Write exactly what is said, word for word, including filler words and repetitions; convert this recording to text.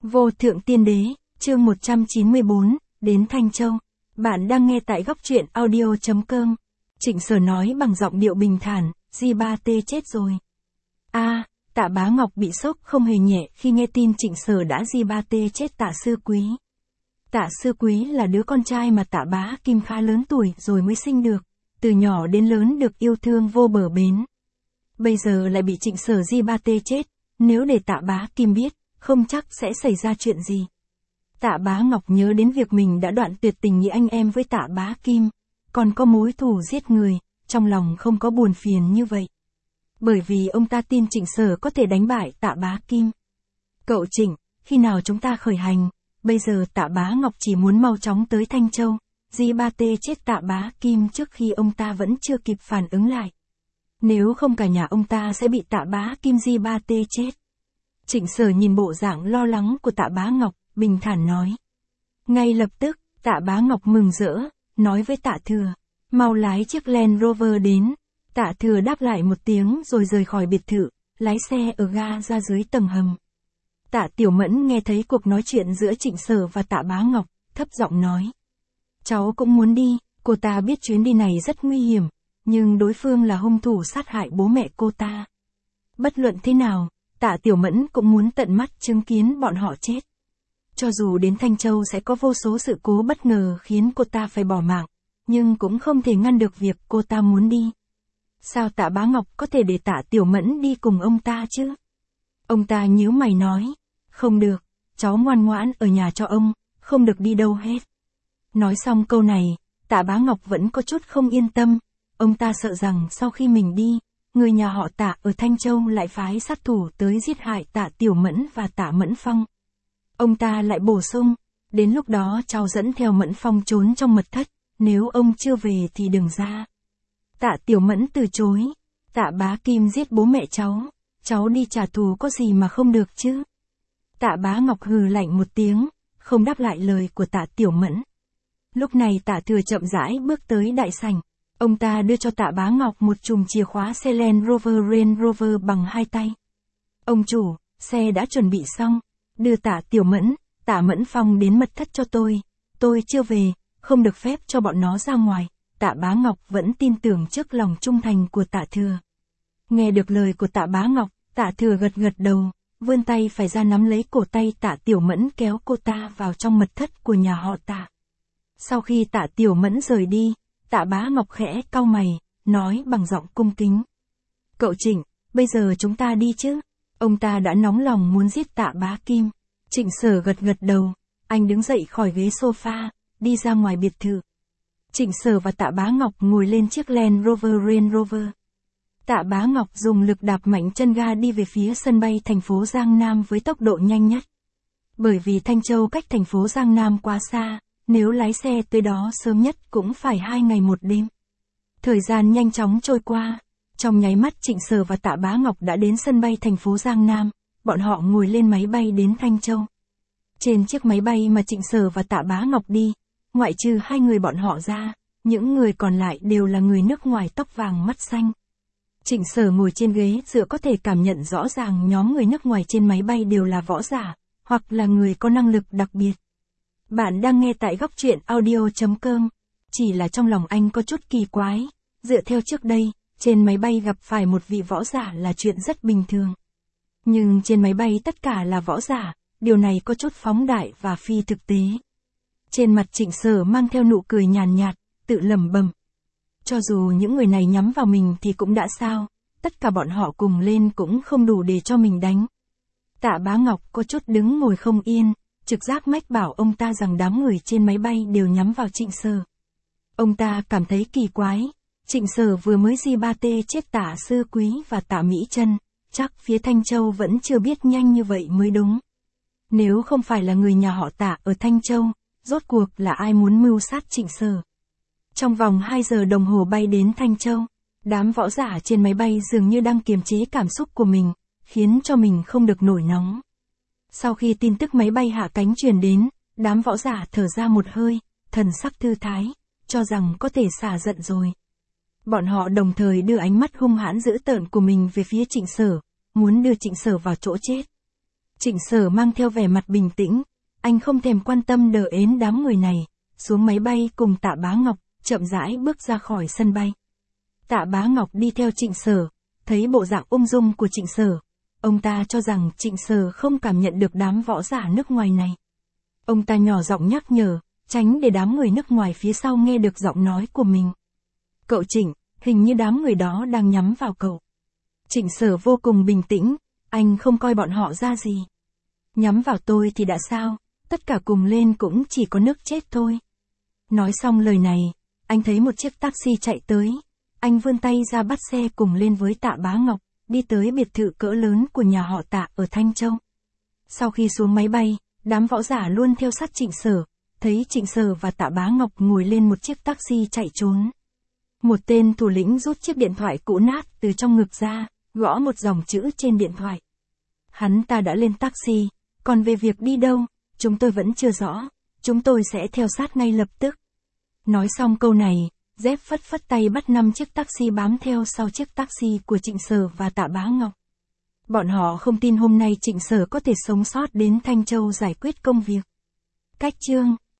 Vô thượng tiên đế, chương một trăm chín mươi bốn, đến Thanh Châu. Bạn đang nghe tại góc truyện audio chấm com. Trịnh Sở nói bằng giọng điệu bình thản, Di Ba Tê chết rồi. A, à, Tạ Bá Ngọc bị sốc không hề nhẹ khi nghe tin Trịnh Sở đã Di Ba Tê chết Tạ Sư Quý. Tạ Sư Quý là đứa con trai mà Tạ Bá Kim khá lớn tuổi rồi mới sinh được, từ nhỏ đến lớn được yêu thương vô bờ bến. Bây giờ lại bị Trịnh Sở Di Ba Tê chết, nếu để Tạ Bá Kim biết, không chắc sẽ xảy ra chuyện gì. Tạ Bá Ngọc nhớ đến việc mình đã đoạn tuyệt tình nghĩa anh em với Tạ Bá Kim, còn có mối thù giết người, trong lòng không có buồn phiền như vậy. Bởi vì ông ta tin Trịnh Sở có thể đánh bại Tạ Bá Kim. Cậu Trịnh, khi nào chúng ta khởi hành? Bây giờ Tạ Bá Ngọc chỉ muốn mau chóng tới Thanh Châu, Di Ba Tê chết Tạ Bá Kim trước khi ông ta vẫn chưa kịp phản ứng lại. Nếu không cả nhà ông ta sẽ bị Tạ Bá Kim Di Ba Tê chết. Trịnh Sở nhìn bộ dạng lo lắng của Tạ Bá Ngọc, bình thản nói. Ngay lập tức, Tạ Bá Ngọc mừng rỡ, nói với Tạ Thừa, mau lái chiếc Land Rover đến. Tạ Thừa đáp lại một tiếng rồi rời khỏi biệt thự, lái xe ở ga ra dưới tầng hầm. Tạ Tiểu Mẫn nghe thấy cuộc nói chuyện giữa Trịnh Sở và Tạ Bá Ngọc, thấp giọng nói. Cháu cũng muốn đi, cô ta biết chuyến đi này rất nguy hiểm, nhưng đối phương là hung thủ sát hại bố mẹ cô ta. Bất luận thế nào, Tạ Tiểu Mẫn cũng muốn tận mắt chứng kiến bọn họ chết. Cho dù đến Thanh Châu sẽ có vô số sự cố bất ngờ khiến cô ta phải bỏ mạng, nhưng cũng không thể ngăn được việc cô ta muốn đi. Sao Tạ Bá Ngọc có thể để Tạ Tiểu Mẫn đi cùng ông ta chứ? Ông ta nhíu mày nói, không được, cháu ngoan ngoãn ở nhà cho ông, không được đi đâu hết. Nói xong câu này, Tạ Bá Ngọc vẫn có chút không yên tâm, ông ta sợ rằng sau khi mình đi, người nhà họ Tạ ở Thanh Châu lại phái sát thủ tới giết hại Tạ Tiểu Mẫn và Tạ Mẫn Phong. Ông ta lại bổ sung, đến lúc đó cháu dẫn theo Mẫn Phong trốn trong mật thất, nếu ông chưa về thì đừng ra. Tạ Tiểu Mẫn từ chối, Tạ Bá Kim giết bố mẹ cháu, cháu đi trả thù có gì mà không được chứ. Tạ Bá Ngọc hừ lạnh một tiếng, không đáp lại lời của Tạ Tiểu Mẫn. Lúc này Tạ Thừa chậm rãi bước tới đại sảnh. Ông ta đưa cho Tạ Bá Ngọc một chùm chìa khóa xe Land Rover Range Rover bằng hai tay. Ông chủ, xe đã chuẩn bị xong, đưa Tạ Tiểu Mẫn, Tạ Mẫn Phong đến mật thất cho tôi, tôi chưa về, không được phép cho bọn nó ra ngoài. Tạ Bá Ngọc vẫn tin tưởng trước lòng trung thành của Tạ Thừa. Nghe được lời của Tạ Bá Ngọc, Tạ Thừa gật gật đầu, vươn tay phải ra nắm lấy cổ tay Tạ Tiểu Mẫn kéo cô ta vào trong mật thất của nhà họ Tạ. Sau khi Tạ Tiểu Mẫn rời đi, Tạ Bá Ngọc khẽ cau mày, nói bằng giọng cung kính. Cậu Trịnh, bây giờ chúng ta đi chứ? Ông ta đã nóng lòng muốn giết Tạ Bá Kim. Trịnh Sở gật gật đầu, anh đứng dậy khỏi ghế sofa, đi ra ngoài biệt thự. Trịnh Sở và Tạ Bá Ngọc ngồi lên chiếc Land Rover Range Rover. Tạ Bá Ngọc dùng lực đạp mạnh chân ga đi về phía sân bay thành phố Giang Nam với tốc độ nhanh nhất. Bởi vì Thanh Châu cách thành phố Giang Nam quá xa, nếu lái xe tới đó sớm nhất cũng phải hai ngày một đêm. Thời gian nhanh chóng trôi qua, trong nháy mắt Trịnh Sở và Tạ Bá Ngọc đã đến sân bay thành phố Giang Nam, bọn họ ngồi lên máy bay đến Thanh Châu. Trên chiếc máy bay mà Trịnh Sở và Tạ Bá Ngọc đi, ngoại trừ hai người bọn họ ra, những người còn lại đều là người nước ngoài tóc vàng mắt xanh. Trịnh Sở ngồi trên ghế dựa có thể cảm nhận rõ ràng nhóm người nước ngoài trên máy bay đều là võ giả, hoặc là người có năng lực đặc biệt. Bạn đang nghe tại góc truyện audio chấm com. Chỉ là trong lòng anh có chút kỳ quái, dựa theo trước đây, trên máy bay gặp phải một vị võ giả là chuyện rất bình thường. Nhưng trên máy bay tất cả là võ giả, điều này có chút phóng đại và phi thực tế. Trên mặt Trịnh Sở mang theo nụ cười nhàn nhạt, tự lẩm bẩm. Cho dù những người này nhắm vào mình thì cũng đã sao, tất cả bọn họ cùng lên cũng không đủ để cho mình đánh. Tạ Bá Ngọc có chút đứng ngồi không yên, trực giác mách bảo ông ta rằng đám người trên máy bay đều nhắm vào Trịnh Sở. Ông ta cảm thấy kỳ quái, Trịnh Sở vừa mới Di Ba Tê chết Tạ Sư Quý và Tạ Mỹ Chân, chắc phía Thanh Châu vẫn chưa biết nhanh như vậy mới đúng. Nếu không phải là người nhà họ Tạ ở Thanh Châu, rốt cuộc là ai muốn mưu sát Trịnh Sở? Trong vòng hai giờ đồng hồ bay đến Thanh Châu, đám võ giả trên máy bay dường như đang kiềm chế cảm xúc của mình, khiến cho mình không được nổi nóng. Sau khi tin tức máy bay hạ cánh truyền đến, đám võ giả thở ra một hơi, thần sắc thư thái, cho rằng có thể xả giận rồi. Bọn họ đồng thời đưa ánh mắt hung hãn dữ tợn của mình về phía Trịnh Sở, muốn đưa Trịnh Sở vào chỗ chết. Trịnh Sở mang theo vẻ mặt bình tĩnh, anh không thèm quan tâm đờ ến đám người này, xuống máy bay cùng Tạ Bá Ngọc, chậm rãi bước ra khỏi sân bay. Tạ Bá Ngọc đi theo Trịnh Sở, thấy bộ dạng ung dung của Trịnh Sở. Ông ta cho rằng Trịnh Sở không cảm nhận được đám võ giả nước ngoài này. Ông ta nhỏ giọng nhắc nhở, tránh để đám người nước ngoài phía sau nghe được giọng nói của mình. Cậu Trịnh, hình như đám người đó đang nhắm vào cậu. Trịnh Sở vô cùng bình tĩnh, anh không coi bọn họ ra gì. Nhắm vào tôi thì đã sao, tất cả cùng lên cũng chỉ có nước chết thôi. Nói xong lời này, anh thấy một chiếc taxi chạy tới. Anh vươn tay ra bắt xe cùng lên với Tạ Bá Ngọc, đi tới biệt thự cỡ lớn của nhà họ Tạ ở Thanh Châu. Sau khi xuống máy bay, đám võ giả luôn theo sát Trịnh Sở, thấy Trịnh Sở và Tạ Bá Ngọc ngồi lên một chiếc taxi chạy trốn. Một tên thủ lĩnh rút chiếc điện thoại cũ nát từ trong ngực ra, gõ một dòng chữ trên điện thoại. Hắn ta đã lên taxi, còn về việc đi đâu, chúng tôi vẫn chưa rõ, chúng tôi sẽ theo sát ngay lập tức. Nói xong câu này, Dép phất phất tay bắt năm chiếc taxi bám theo sau chiếc taxi của Trịnh Sở và Tạ Bá Ngọc. Bọn họ không tin hôm nay Trịnh Sở có thể sống sót đến Thanh Châu giải quyết công việc. Cách chương